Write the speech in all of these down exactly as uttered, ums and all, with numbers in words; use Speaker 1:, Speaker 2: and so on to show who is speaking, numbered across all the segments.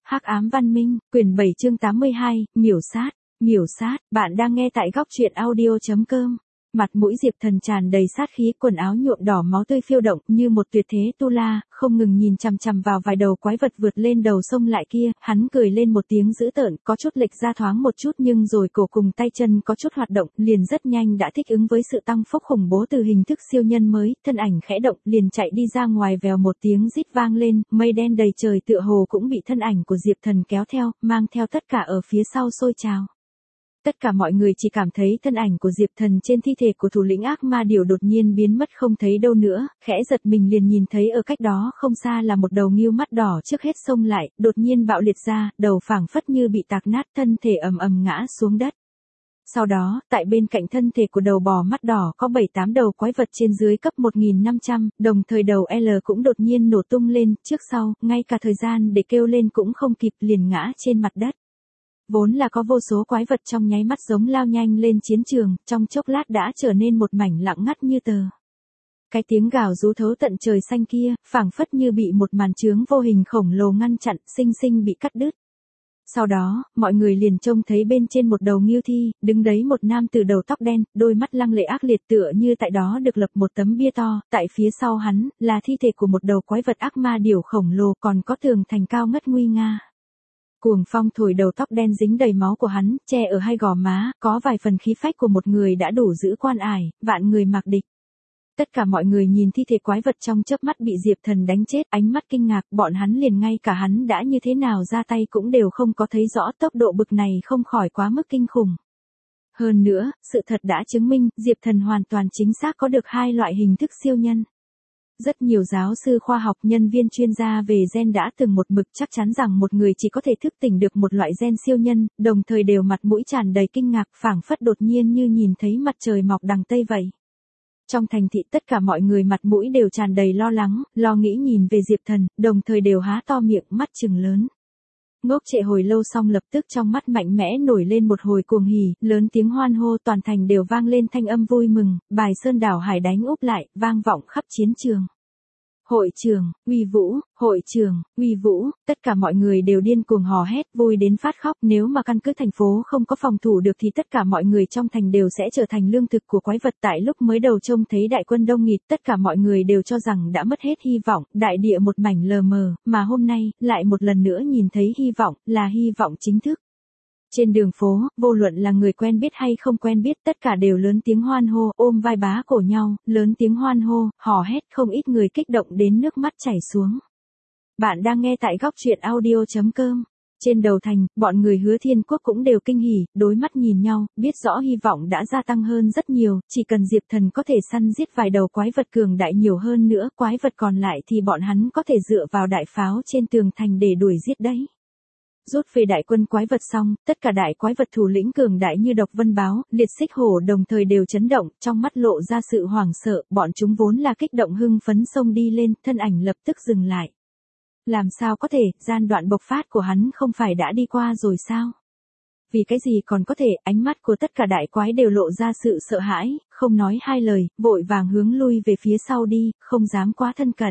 Speaker 1: Hắc ám văn minh, quyển bảy chương tám mươi hai, miểu sát, miểu sát, bạn đang nghe tại góc truyện audio chấm com. Mặt mũi Diệp Thần tràn đầy sát khí, quần áo nhuộm đỏ máu tươi phiêu động như một tuyệt thế tu la, không ngừng nhìn chằm chằm vào vài đầu quái vật vượt lên đầu sông lại kia, hắn cười lên một tiếng dữ tợn, có chút lệch ra thoáng một chút nhưng rồi cổ cùng tay chân có chút hoạt động, liền rất nhanh đã thích ứng với sự tăng phúc khủng bố từ hình thức siêu nhân mới, thân ảnh khẽ động, liền chạy đi ra ngoài, vèo một tiếng rít vang lên, mây đen đầy trời tựa hồ cũng bị thân ảnh của Diệp Thần kéo theo, mang theo tất cả ở phía sau sôi trào. Tất cả mọi người chỉ cảm thấy thân ảnh của Diệp Thần trên thi thể của thủ lĩnh ác ma điểu đột nhiên biến mất không thấy đâu nữa, khẽ giật mình liền nhìn thấy ở cách đó không xa là một đầu ngưu mắt đỏ trước hết xông lại, đột nhiên bạo liệt ra, đầu phảng phất như bị tạc nát, thân thể ầm ầm ngã xuống đất. Sau đó, tại bên cạnh thân thể của đầu bò mắt đỏ có bảy tám đầu quái vật trên dưới cấp một nghìn năm trăm, đồng thời đầu L cũng đột nhiên nổ tung lên, trước sau, ngay cả thời gian để kêu lên cũng không kịp liền ngã trên mặt đất. Vốn là có vô số quái vật trong nháy mắt giống lao nhanh lên chiến trường, trong chốc lát đã trở nên một mảnh lặng ngắt như tờ. Cái tiếng gào rú thấu tận trời xanh kia, phảng phất như bị một màn chướng vô hình khổng lồ ngăn chặn, sinh sinh bị cắt đứt. Sau đó, mọi người liền trông thấy bên trên một đầu ngưu thi, đứng đấy một nam tử đầu tóc đen, đôi mắt lăng lệ ác liệt tựa như tại đó được lập một tấm bia to, tại phía sau hắn, là thi thể của một đầu quái vật ác ma điểu khổng lồ, còn có tường thành cao ngất nguy nga. Cuồng phong thổi đầu tóc đen dính đầy máu của hắn, che ở hai gò má, có vài phần khí phách của một người đã đủ giữ quan ải, vạn người mặc địch. Tất cả mọi người nhìn thi thể quái vật trong chớp mắt bị Diệp Thần đánh chết, ánh mắt kinh ngạc, bọn hắn liền ngay cả hắn đã như thế nào ra tay cũng đều không có thấy rõ, tốc độ bực này không khỏi quá mức kinh khủng. Hơn nữa, sự thật đã chứng minh, Diệp Thần hoàn toàn chính xác có được hai loại hình thức siêu nhân. Rất nhiều giáo sư khoa học, nhân viên chuyên gia về gen đã từng một mực chắc chắn rằng một người chỉ có thể thức tỉnh được một loại gen siêu nhân, đồng thời đều mặt mũi tràn đầy kinh ngạc, phảng phất đột nhiên như nhìn thấy mặt trời mọc đằng Tây vậy. Trong thành thị tất cả mọi người mặt mũi đều tràn đầy lo lắng, lo nghĩ nhìn về Diệp Thần, đồng thời đều há to miệng, mắt trừng lớn. Ngốc trệ hồi lâu xong lập tức trong mắt mạnh mẽ nổi lên một hồi cuồng hỉ, lớn tiếng hoan hô, toàn thành đều vang lên thanh âm vui mừng, bài sơn đảo hải đánh úp lại, vang vọng khắp chiến trường. Hội trường, uy vũ, hội trường, uy vũ, tất cả mọi người đều điên cuồng hò hét, vui đến phát khóc, nếu mà căn cứ thành phố không có phòng thủ được thì tất cả mọi người trong thành đều sẽ trở thành lương thực của quái vật. Tại lúc mới đầu trông thấy đại quân đông nghịt, tất cả mọi người đều cho rằng đã mất hết hy vọng, đại địa một mảnh lờ mờ, mà hôm nay, lại một lần nữa nhìn thấy hy vọng, là hy vọng chính thức. Trên đường phố, vô luận là người quen biết hay không quen biết, tất cả đều lớn tiếng hoan hô, ôm vai bá cổ nhau, lớn tiếng hoan hô, hò hét, không ít người kích động đến nước mắt chảy xuống. Bạn đang nghe tại góc truyện audio chấm com. Trên đầu thành, bọn người Hứa Thiên Quốc cũng đều kinh hỉ, đối mắt nhìn nhau, biết rõ hy vọng đã gia tăng hơn rất nhiều, chỉ cần Diệp Thần có thể săn giết vài đầu quái vật cường đại nhiều hơn nữa, quái vật còn lại thì bọn hắn có thể dựa vào đại pháo trên tường thành để đuổi giết đấy. Rút về đại quân quái vật xong, tất cả đại quái vật thủ lĩnh cường đại như Độc Vân Báo, Liệt Xích Hổ đồng thời đều chấn động, trong mắt lộ ra sự hoảng sợ, bọn chúng vốn là kích động hưng phấn xông đi lên, thân ảnh lập tức dừng lại. Làm sao có thể, gian đoạn bộc phát của hắn không phải đã đi qua rồi sao? Vì cái gì còn có thể, ánh mắt của tất cả đại quái đều lộ ra sự sợ hãi, không nói hai lời, vội vàng hướng lui về phía sau đi, không dám quá thân cận.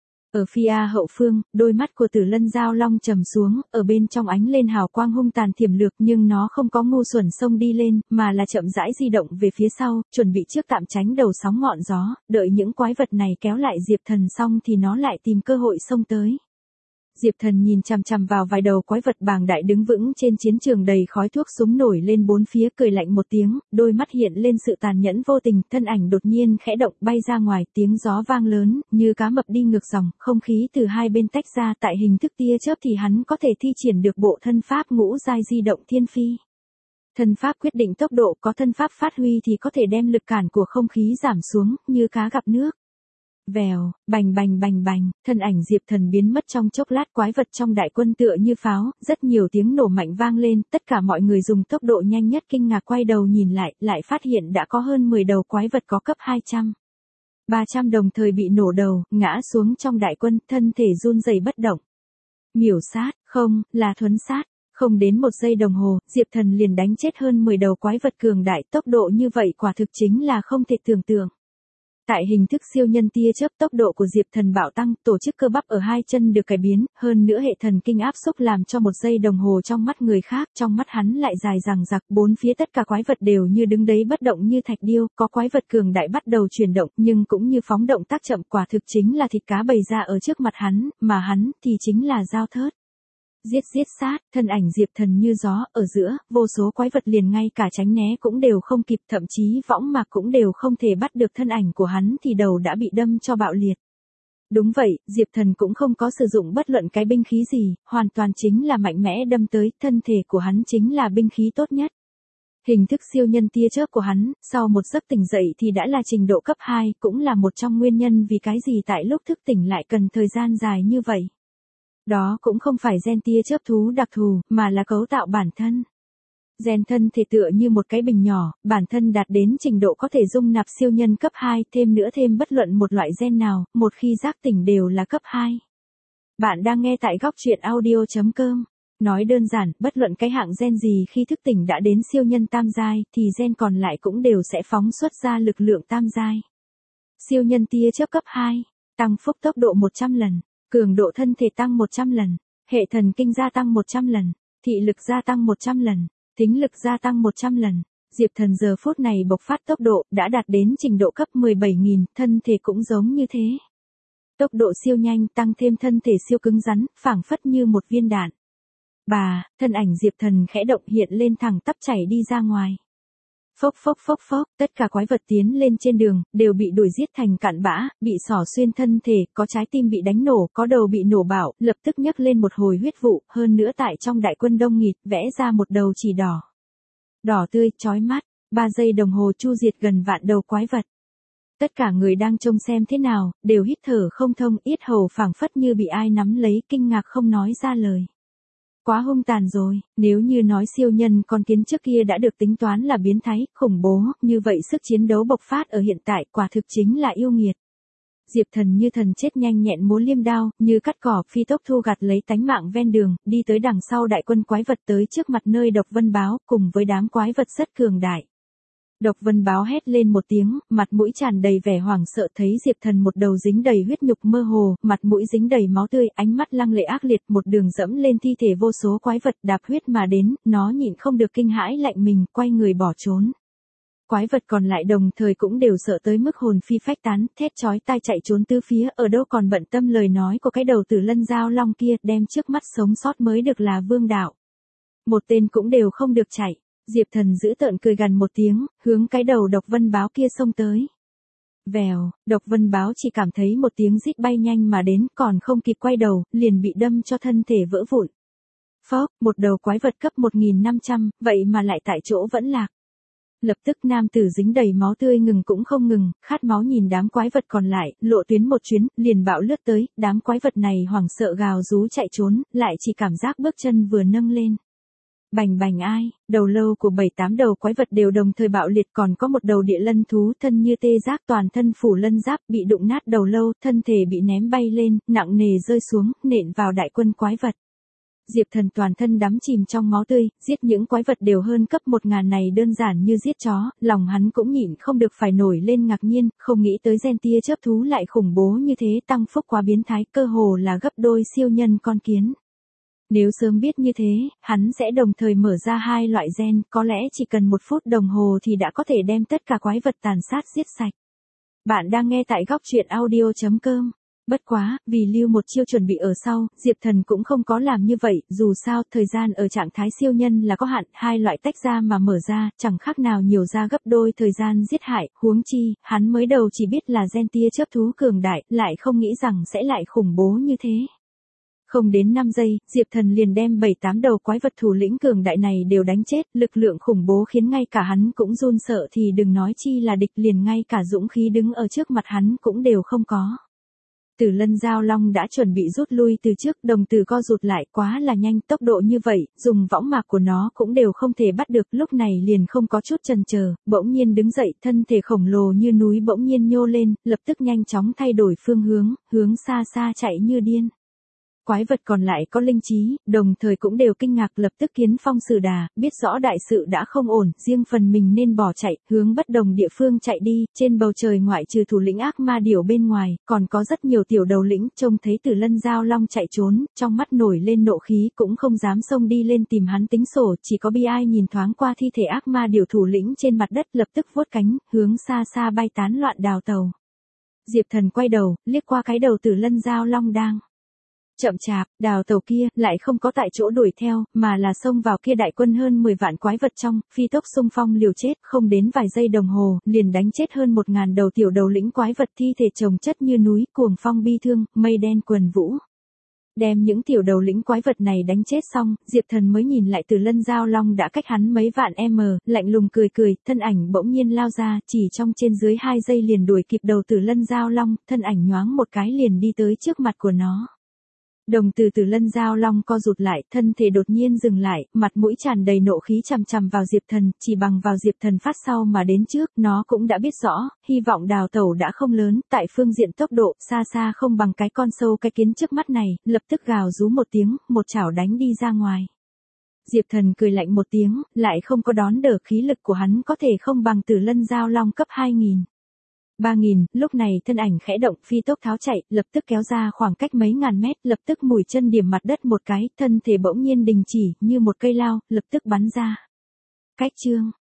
Speaker 1: Ở phía hậu phương, đôi mắt của Tử Lân Giao Long trầm xuống, ở bên trong ánh lên hào quang hung tàn thiểm lược, nhưng nó không có ngu xuẩn xông đi lên, mà là chậm rãi di động về phía sau, chuẩn bị trước tạm tránh đầu sóng ngọn gió, đợi những quái vật này kéo lại Diệp Thần xong thì nó lại tìm cơ hội xông tới. Diệp Thần nhìn chằm chằm vào vài đầu quái vật bàng đại đứng vững trên chiến trường đầy khói thuốc súng nổi lên bốn phía, cười lạnh một tiếng, đôi mắt hiện lên sự tàn nhẫn vô tình, thân ảnh đột nhiên khẽ động bay ra ngoài, tiếng gió vang lớn, như cá mập đi ngược dòng, không khí từ hai bên tách ra, tại hình thức tia chớp thì hắn có thể thi triển được bộ thân pháp ngũ giai di động thiên phi. Thân pháp quyết định tốc độ, có thân pháp phát huy thì có thể đem lực cản của không khí giảm xuống, như cá gặp nước. Vèo, bành bành bành bành, thân ảnh Diệp Thần biến mất trong chốc lát, quái vật trong đại quân tựa như pháo, rất nhiều tiếng nổ mạnh vang lên, tất cả mọi người dùng tốc độ nhanh nhất kinh ngạc quay đầu nhìn lại, lại phát hiện đã có hơn mười đầu quái vật có cấp hai trăm. ba trăm đồng thời bị nổ đầu, ngã xuống trong đại quân, thân thể run rẩy bất động. Miểu sát, không, là thuấn sát. Không đến một giây đồng hồ, Diệp Thần liền đánh chết hơn mười đầu quái vật cường đại, tốc độ như vậy quả thực chính là không thể tưởng tượng. Tại hình thức siêu nhân tia chớp, tốc độ của Diệp Thần bạo tăng, tổ chức cơ bắp ở hai chân được cải biến, hơn nữa hệ thần kinh áp xúc làm cho một giây đồng hồ trong mắt người khác, trong mắt hắn lại dài dằng dặc, bốn phía tất cả quái vật đều như đứng đấy bất động như thạch điêu, có quái vật cường đại bắt đầu chuyển động, nhưng cũng như phóng động tác chậm, quả thực chính là thịt cá bày ra ở trước mặt hắn, mà hắn thì chính là dao thớt. Giết giết sát, thân ảnh Diệp Thần như gió, ở giữa, vô số quái vật liền ngay cả tránh né cũng đều không kịp, thậm chí võng mạc cũng đều không thể bắt được thân ảnh của hắn thì đầu đã bị đâm cho bạo liệt. Đúng vậy, Diệp Thần cũng không có sử dụng bất luận cái binh khí gì, hoàn toàn chính là mạnh mẽ đâm tới, thân thể của hắn chính là binh khí tốt nhất. Hình thức siêu nhân tia chớp của hắn, sau một giấc tỉnh dậy thì đã là trình độ cấp hai, cũng là một trong nguyên nhân vì cái gì tại lúc thức tỉnh lại cần thời gian dài như vậy. Đó cũng không phải gen tia chớp thú đặc thù, mà là cấu tạo bản thân. Gen thân thể tựa như một cái bình nhỏ, bản thân đạt đến trình độ có thể dung nạp siêu nhân cấp hai, thêm nữa thêm bất luận một loại gen nào, một khi giác tỉnh đều là cấp hai. Bạn đang nghe tại góc truyện audio chấm com. Nói đơn giản, bất luận cái hạng gen gì khi thức tỉnh đã đến siêu nhân tam giai, thì gen còn lại cũng đều sẽ phóng xuất ra lực lượng tam giai. Siêu nhân tia chớp cấp hai, tăng phúc tốc độ một trăm lần. Cường độ thân thể tăng một trăm lần, hệ thần kinh gia tăng một trăm lần, thị lực gia tăng một trăm lần, thính lực gia tăng một trăm lần. Diệp Thần giờ phút này bộc phát tốc độ đã đạt đến trình độ cấp mười bảy nghìn, thân thể cũng giống như thế. Tốc độ siêu nhanh tăng thêm thân thể siêu cứng rắn, phảng phất như một viên đạn. Bà, thân ảnh Diệp Thần khẽ động hiện lên thẳng tắp chảy đi ra ngoài. Phốc phốc phốc phốc, tất cả quái vật tiến lên trên đường, đều bị đuổi giết thành cặn bã, bị xỏ xuyên thân thể, có trái tim bị đánh nổ, có đầu bị nổ bạo, lập tức nhấc lên một hồi huyết vụ, hơn nữa tại trong đại quân đông nghịt, vẽ ra một đầu chỉ đỏ. Đỏ tươi, chói mắt, ba giây đồng hồ chu diệt gần vạn đầu quái vật. Tất cả người đang trông xem thế nào, đều hít thở không thông, yết hầu phảng phất như bị ai nắm lấy, kinh ngạc không nói ra lời. Quá hung tàn rồi, nếu như nói siêu nhân con kiến trước kia đã được tính toán là biến thái, khủng bố, như vậy sức chiến đấu bộc phát ở hiện tại quả thực chính là yêu nghiệt. Diệp Thần như thần chết nhanh nhẹn múa liêm đao, như cắt cỏ phi tốc thu gặt lấy tánh mạng ven đường, đi tới đằng sau đại quân quái vật tới trước mặt nơi Độc Vân Báo, cùng với đám quái vật rất cường đại. Độc Vân Báo hét lên một tiếng, mặt mũi tràn đầy vẻ hoảng sợ thấy Diệp Thần một đầu dính đầy huyết nhục mơ hồ, mặt mũi dính đầy máu tươi, ánh mắt lăng lệ ác liệt, một đường dẫm lên thi thể vô số quái vật đạp huyết mà đến, nó nhịn không được kinh hãi lạnh mình, quay người bỏ trốn. Quái vật còn lại đồng thời cũng đều sợ tới mức hồn phi phách tán, thét chói tai chạy trốn tứ phía, ở đâu còn bận tâm lời nói của cái đầu Tử Lân Giao Long kia, đem trước mắt sống sót mới được là vương đạo. Một tên cũng đều không được chạy. Diệp Thần giữ tợn cười gần một tiếng, hướng cái đầu Độc Vân Báo kia xông tới. Vèo, Độc Vân Báo chỉ cảm thấy một tiếng rít bay nhanh mà đến, còn không kịp quay đầu, liền bị đâm cho thân thể vỡ vụn. Phốc, một đầu quái vật cấp một nghìn năm trăm, vậy mà lại tại chỗ vẫn lạc. Lập tức nam tử dính đầy máu tươi ngừng cũng không ngừng, khát máu nhìn đám quái vật còn lại, lộ tuyến một chuyến, liền bạo lướt tới, đám quái vật này hoảng sợ gào rú chạy trốn, lại chỉ cảm giác bước chân vừa nâng lên. Bành bành ai, đầu lâu của bảy tám đầu quái vật đều đồng thời bạo liệt, còn có một đầu địa lân thú thân như tê giác toàn thân phủ lân giáp bị đụng nát đầu lâu, thân thể bị ném bay lên, nặng nề rơi xuống, nện vào đại quân quái vật. Diệp Thần toàn thân đắm chìm trong máu tươi, giết những quái vật đều hơn cấp một ngàn này đơn giản như giết chó, lòng hắn cũng nhịn không được phải nổi lên ngạc nhiên, không nghĩ tới gen tia chớp thú lại khủng bố như thế, tăng phúc quá biến thái, cơ hồ là gấp đôi siêu nhân con kiến. Nếu sớm biết như thế, hắn sẽ đồng thời mở ra hai loại gen, có lẽ chỉ cần một phút đồng hồ thì đã có thể đem tất cả quái vật tàn sát giết sạch. Bạn đang nghe tại góc truyện audio chấm com. Bất quá, vì lưu một chiêu chuẩn bị ở sau, Diệp Thần cũng không có làm như vậy, dù sao, thời gian ở trạng thái siêu nhân là có hạn, hai loại tách ra mà mở ra, chẳng khác nào nhiều ra gấp đôi thời gian giết hại, huống chi, hắn mới đầu chỉ biết là gen tia chớp thú cường đại, lại không nghĩ rằng sẽ lại khủng bố như thế. Không đến năm giây, Diệp Thần liền đem bảy tám đầu quái vật thủ lĩnh cường đại này đều đánh chết, lực lượng khủng bố khiến ngay cả hắn cũng run sợ thì đừng nói chi là địch, liền ngay cả dũng khí đứng ở trước mặt hắn cũng đều không có. Tử Lân Giao Long đã chuẩn bị rút lui từ trước, đồng tử co rụt lại, quá là nhanh, tốc độ như vậy, dùng võng mạc của nó cũng đều không thể bắt được, lúc này liền không có chút chần chờ, bỗng nhiên đứng dậy, thân thể khổng lồ như núi bỗng nhiên nhô lên, lập tức nhanh chóng thay đổi phương hướng, hướng xa xa chạy như điên. quái vật còn lại có linh trí, đồng thời cũng đều kinh ngạc lập tức kiến phong sử đà, biết rõ đại sự đã không ổn, riêng phần mình nên bỏ chạy, hướng bất đồng địa phương chạy đi, trên bầu trời ngoại trừ thủ lĩnh ác ma điểu bên ngoài, còn có rất nhiều tiểu đầu lĩnh, trông thấy Tử Lân Giao Long chạy trốn, trong mắt nổi lên nộ khí cũng không dám xông đi lên tìm hắn tính sổ, chỉ có bi ai nhìn thoáng qua thi thể ác ma điểu thủ lĩnh trên mặt đất lập tức vuốt cánh, hướng xa xa bay tán loạn đào tàu. Diệp Thần quay đầu, liếc qua cái đầu Tử Lân Giao Long đang chậm chạp, đào tàu kia, lại không có tại chỗ đuổi theo, mà là xông vào kia đại quân hơn mười vạn quái vật trong, phi tốc xung phong liều chết, không đến vài giây đồng hồ, liền đánh chết hơn một ngàn đầu tiểu đầu lĩnh quái vật thi thể chồng chất như núi, cuồng phong bi thương, mây đen quần vũ. Đem những tiểu đầu lĩnh quái vật này đánh chết xong, Diệp Thần mới nhìn lại Tử Lân Giao Long đã cách hắn mấy vạn m, lạnh lùng cười cười, thân ảnh bỗng nhiên lao ra, chỉ trong trên dưới hai giây liền đuổi kịp đầu Tử Lân Giao Long, thân ảnh nhoáng một cái liền đi tới trước mặt của nó. Đồng từ Tử Lân Giao Long co rụt lại, thân thể đột nhiên dừng lại, mặt mũi tràn đầy nộ khí chằm chằm vào Diệp Thần, chỉ bằng vào Diệp Thần phát sau mà đến trước, nó cũng đã biết rõ, hy vọng đào tẩu đã không lớn, tại phương diện tốc độ, xa xa không bằng cái con sâu cái kiến trước mắt này, lập tức gào rú một tiếng, một chảo đánh đi ra ngoài. Diệp Thần cười lạnh một tiếng, lại không có đón đỡ khí lực của hắn có thể không bằng Tử Lân Giao Long cấp hai nghìn. ba nghìn, lúc này thân ảnh khẽ động phi tốc tháo chạy, lập tức kéo ra khoảng cách mấy ngàn mét, lập tức mùi chân điểm mặt đất một cái, thân thể bỗng nhiên đình chỉ, như một cây lao, lập tức bắn ra. Cách chương.